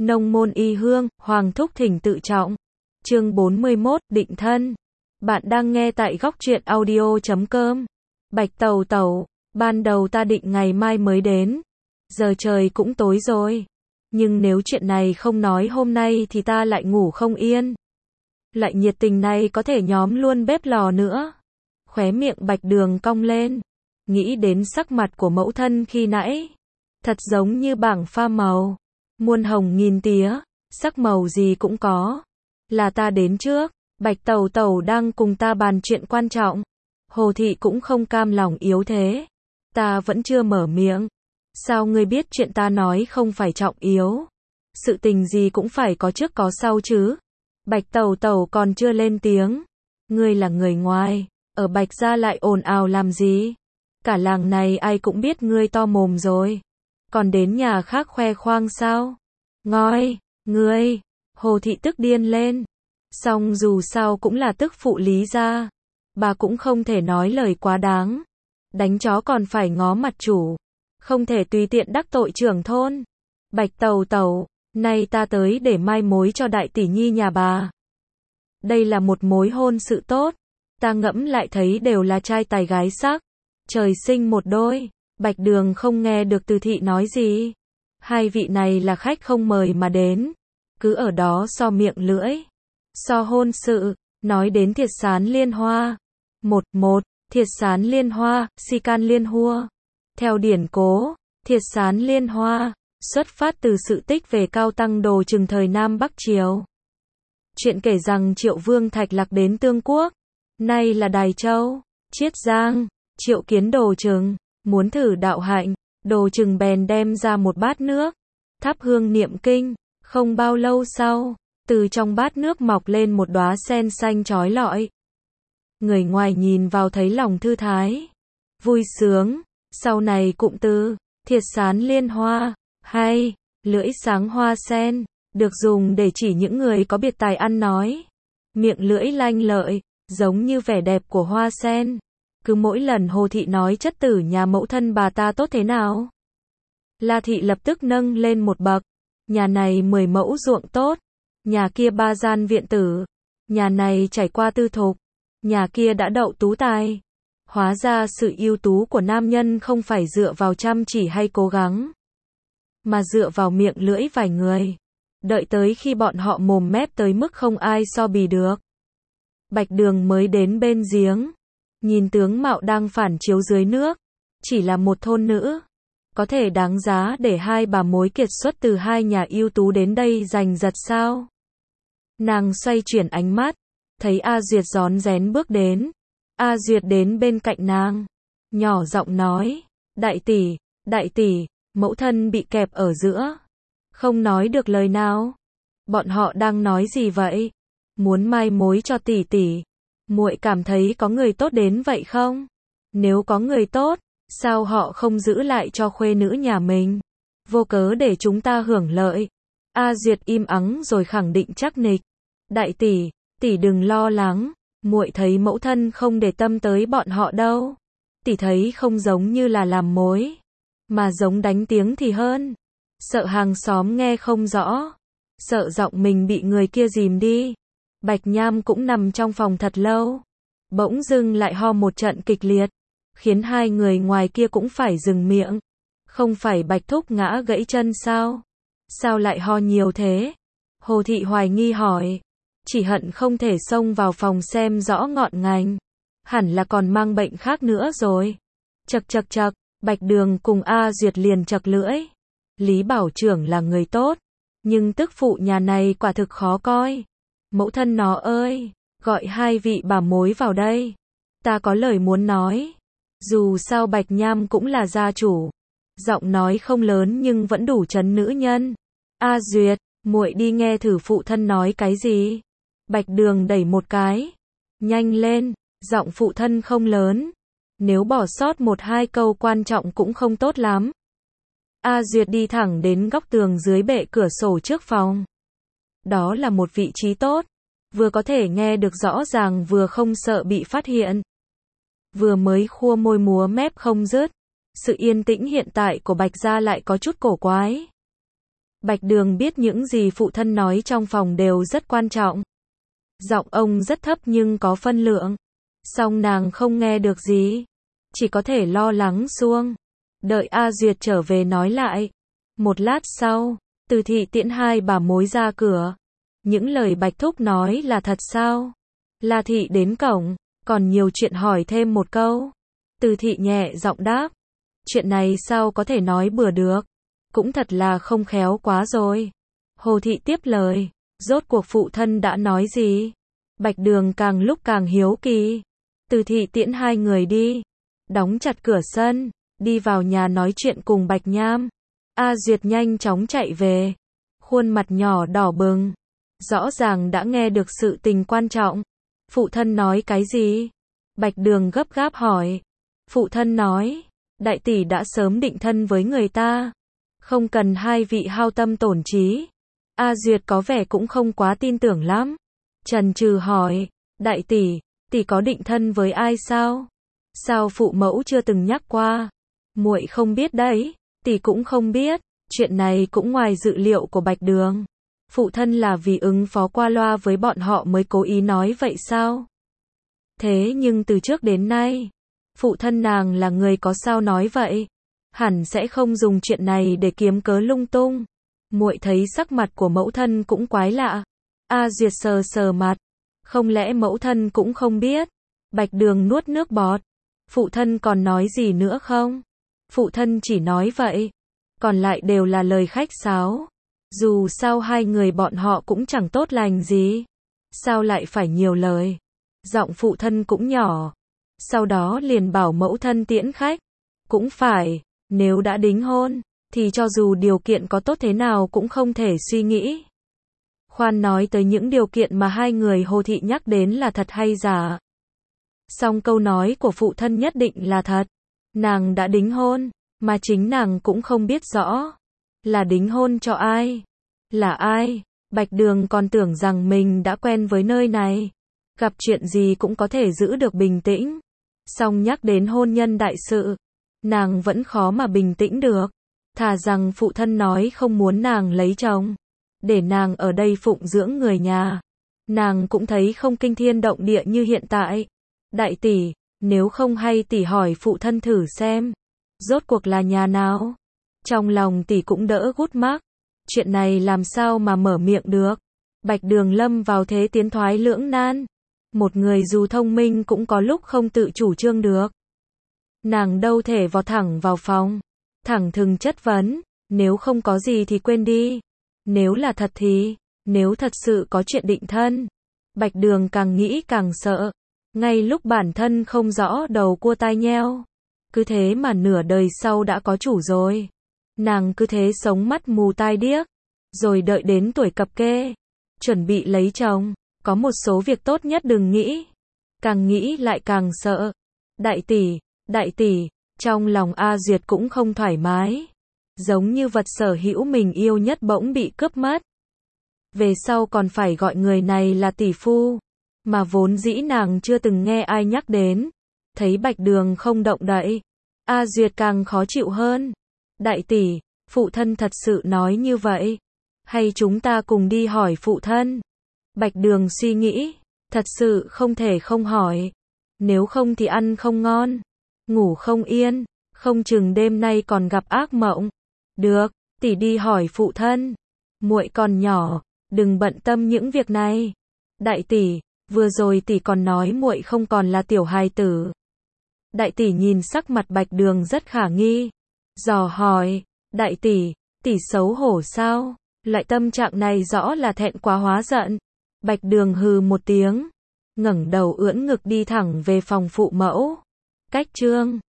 Nông môn y hương, Hoàng thúc thỉnh tự trọng. Chương 41, định thân. Bạn đang nghe tại góc truyện audio.com. Bạch Tẩu Tẩu, ban đầu ta định ngày mai mới đến. Giờ trời cũng tối rồi. Nhưng nếu chuyện này không nói hôm nay thì ta lại ngủ không yên. Lại nhiệt tình này có thể nhóm luôn bếp lò nữa. Khóe miệng Bạch Đường cong lên. Nghĩ đến sắc mặt của mẫu thân khi nãy. Thật giống như bảng pha màu. Muôn hồng nghìn tía, sắc màu gì cũng có. Là ta đến trước, Bạch Tẩu Tẩu đang cùng ta bàn chuyện quan trọng. Hồ Thị cũng không cam lòng yếu thế. Ta vẫn chưa mở miệng. Sao ngươi biết chuyện ta nói không phải trọng yếu? Sự tình gì cũng phải có trước có sau chứ. Bạch Tẩu Tẩu còn chưa lên tiếng. Ngươi là người ngoài, ở Bạch gia lại ồn ào làm gì? Cả làng này ai cũng biết ngươi to mồm rồi. Còn đến nhà khác khoe khoang sao? Ngoi, ngươi, Hồ Thị tức điên lên. Song dù sao cũng là tức phụ Lý gia. Bà cũng không thể nói lời quá đáng. Đánh chó còn phải ngó mặt chủ. Không thể tùy tiện đắc tội trưởng thôn. Bạch Tẩu Tẩu, nay ta tới để mai mối cho đại tỷ nhi nhà bà. Đây là một mối hôn sự tốt. Ta ngẫm lại thấy đều là trai tài gái sắc. Trời sinh một đôi. Bạch Đường không nghe được Từ Thị nói gì. Hai vị này là khách không mời mà đến. Cứ ở đó so miệng lưỡi. So hôn sự, nói đến thiệt sán liên hoa. Một, thiệt sán liên hoa, si can liên hua. Theo điển cố, thiệt sán liên hoa, xuất phát từ sự tích về Cao Tăng Đồ Trừng thời Nam Bắc Triều. Chuyện kể rằng Triệu Vương Thạch Lạc đến Tương Quốc, nay là Đài Châu, Chiết Giang, triệu kiến Đồ Trừng, muốn thử đạo hạnh, Đồ Trừng bèn đem ra một bát nước, thắp hương niệm kinh, không bao lâu sau, từ trong bát nước mọc lên một đóa sen xanh chói lọi. Người ngoài nhìn vào thấy lòng thư thái, vui sướng, sau này cụm từ, thiệt sán liên hoa, hay, lưỡi sáng hoa sen, được dùng để chỉ những người có biệt tài ăn nói. Miệng lưỡi lanh lợi, giống như vẻ đẹp của hoa sen. Cứ mỗi lần Hồ Thị nói chất tử nhà mẫu thân bà ta tốt thế nào, La Thị lập tức nâng lên một bậc. Nhà này 10 mẫu ruộng tốt, nhà kia 3 gian viện tử, nhà này trải qua tư thục, nhà kia đã đậu tú tài. Hóa ra sự ưu tú của nam nhân không phải dựa vào chăm chỉ hay cố gắng, mà dựa vào miệng lưỡi vài người. Đợi tới khi bọn họ mồm mép tới mức không ai so bì được. Bạch Đường mới đến bên giếng, nhìn tướng mạo đang phản chiếu dưới nước, chỉ là một thôn nữ, có thể đáng giá để hai bà mối kiệt xuất từ hai nhà ưu tú đến đây giành giật sao? Nàng xoay chuyển ánh mắt, thấy A Duyệt rón rén bước đến. A Duyệt đến bên cạnh nàng, nhỏ giọng nói, đại tỷ, mẫu thân bị kẹp ở giữa, không nói được lời nào. Bọn họ đang nói gì vậy? Muốn mai mối cho tỷ tỷ. Muội cảm thấy có người tốt đến vậy không? Nếu có người tốt, sao họ không giữ lại cho khuê nữ nhà mình? Vô cớ để chúng ta hưởng lợi. A Duyệt im ắng rồi khẳng định chắc nịch. Đại tỷ, tỷ đừng lo lắng. Muội thấy mẫu thân không để tâm tới bọn họ đâu. Tỷ thấy không giống như là làm mối, mà giống đánh tiếng thì hơn. Sợ hàng xóm nghe không rõ. Sợ giọng mình bị người kia dìm đi. Bạch Nham cũng nằm trong phòng thật lâu. Bỗng dưng lại ho một trận kịch liệt, khiến hai người ngoài kia cũng phải dừng miệng. Không phải Bạch Thúc ngã gãy chân sao? Sao lại ho nhiều thế? Hồ Thị hoài nghi hỏi. Chỉ hận không thể xông vào phòng xem rõ ngọn ngành. Hẳn là còn mang bệnh khác nữa rồi. Chậc, Bạch Đường cùng A Duyệt liền chậc lưỡi. Lý Bảo Trưởng là người tốt, nhưng tức phụ nhà này quả thực khó coi. Mẫu thân nó ơi, gọi hai vị bà mối vào đây. Ta có lời muốn nói. Dù sao Bạch Nham cũng là gia chủ. Giọng nói không lớn nhưng vẫn đủ trấn nữ nhân. A Duyệt, muội đi nghe thử phụ thân nói cái gì. Bạch Đường đẩy một cái. Nhanh lên, giọng phụ thân không lớn. Nếu bỏ sót một hai câu quan trọng cũng không tốt lắm. A Duyệt đi thẳng đến góc tường dưới bệ cửa sổ trước phòng. Đó là một vị trí tốt. Vừa có thể nghe được rõ ràng vừa không sợ bị phát hiện. Vừa mới khua môi múa mép không dứt. Sự yên tĩnh hiện tại của Bạch gia lại có chút cổ quái. Bạch Đường biết những gì phụ thân nói trong phòng đều rất quan trọng. Giọng ông rất thấp nhưng có phân lượng. Song nàng không nghe được gì. Chỉ có thể lo lắng xuông. Đợi A Duyệt trở về nói lại. Một lát sau, Từ Thị tiễn hai bà mối ra cửa. Những lời Bạch Thúc nói là thật sao? La Thị đến cổng, còn nhiều chuyện hỏi thêm một câu. Từ Thị nhẹ giọng đáp. Chuyện này sao có thể nói bừa được? Cũng thật là không khéo quá rồi. Hồ Thị tiếp lời. Rốt cuộc phụ thân đã nói gì? Bạch Đường càng lúc càng hiếu kỳ. Từ Thị tiễn hai người đi. Đóng chặt cửa sân. Đi vào nhà nói chuyện cùng Bạch Nham. A Duyệt nhanh chóng chạy về. Khuôn mặt nhỏ đỏ bừng. Rõ ràng đã nghe được sự tình quan trọng. Phụ thân nói cái gì? Bạch Đường gấp gáp hỏi. Phụ thân nói, đại tỷ đã sớm định thân với người ta. Không cần hai vị hao tâm tổn trí. A Duyệt có vẻ cũng không quá tin tưởng lắm. Chần chừ hỏi, đại tỷ có định thân với ai sao? Sao phụ mẫu chưa từng nhắc qua? Muội không biết đấy, tỷ cũng không biết. Chuyện này cũng ngoài dự liệu của Bạch Đường. Phụ thân là vì ứng phó qua loa với bọn họ mới cố ý nói vậy sao? Thế nhưng từ trước đến nay, phụ thân nàng là người có sao nói vậy? Hẳn sẽ không dùng chuyện này để kiếm cớ lung tung. Muội thấy sắc mặt của mẫu thân cũng quái lạ. A Duyệt sờ sờ mặt. Không lẽ mẫu thân cũng không biết? Bạch Đường nuốt nước bọt. Phụ thân còn nói gì nữa không? Phụ thân chỉ nói vậy. Còn lại đều là lời khách sáo. Dù sao hai người bọn họ cũng chẳng tốt lành gì. Sao lại phải nhiều lời? Giọng phụ thân cũng nhỏ. Sau đó liền bảo mẫu thân tiễn khách. Cũng phải, nếu đã đính hôn, thì cho dù điều kiện có tốt thế nào cũng không thể suy nghĩ. Khoan nói tới những điều kiện mà hai người Hồ Thị nhắc đến là thật hay giả. Song câu nói của phụ thân nhất định là thật. Nàng đã đính hôn, mà chính nàng cũng không biết rõ. Là đính hôn cho ai? Là ai? Bạch Đường còn tưởng rằng mình đã quen với nơi này. Gặp chuyện gì cũng có thể giữ được bình tĩnh. Song nhắc đến hôn nhân đại sự, nàng vẫn khó mà bình tĩnh được. Thà rằng phụ thân nói không muốn nàng lấy chồng, để nàng ở đây phụng dưỡng người nhà. Nàng cũng thấy không kinh thiên động địa như hiện tại. Đại tỷ, nếu không hay tỷ hỏi phụ thân thử xem. Rốt cuộc là nhà nào? Trong lòng tỷ cũng đỡ gút mắc. Chuyện này làm sao mà mở miệng được? Bạch Đường lâm vào thế tiến thoái lưỡng nan. Một người dù thông minh cũng có lúc không tự chủ trương được. Nàng đâu thể vọt thẳng vào phòng. Thẳng thừng chất vấn. Nếu không có gì thì quên đi. Nếu là thật thì, nếu thật sự có chuyện định thân. Bạch Đường càng nghĩ càng sợ. Ngay lúc bản thân không rõ đầu cua tai nheo. Cứ thế mà nửa đời sau đã có chủ rồi. Nàng cứ thế sống mắt mù tai điếc. Rồi đợi đến tuổi cập kê. Chuẩn bị lấy chồng. Có một số việc tốt nhất đừng nghĩ. Càng nghĩ lại càng sợ. Đại tỷ, trong lòng A Duyệt cũng không thoải mái. Giống như vật sở hữu mình yêu nhất bỗng bị cướp mất. Về sau còn phải gọi người này là tỷ phu. Mà vốn dĩ nàng chưa từng nghe ai nhắc đến. Thấy Bạch Đường không động đậy. A Duyệt càng khó chịu hơn. Đại tỷ, phụ thân thật sự nói như vậy. Hay chúng ta cùng đi hỏi phụ thân? Bạch Đường suy nghĩ. Thật sự không thể không hỏi. Nếu không thì ăn không ngon. Ngủ không yên. Không chừng đêm nay còn gặp ác mộng. Được, tỷ đi hỏi phụ thân. Muội còn nhỏ, đừng bận tâm những việc này. Đại tỷ, vừa rồi tỷ còn nói muội không còn là tiểu hài tử. Đại tỷ nhìn sắc mặt Bạch Đường rất khả nghi. Dò hỏi, đại tỷ xấu hổ sao? Loại tâm trạng này rõ là thẹn quá hóa giận. Bạch Đường hừ một tiếng. Ngẩng đầu ưỡn ngực đi thẳng về phòng phụ mẫu. Cách chương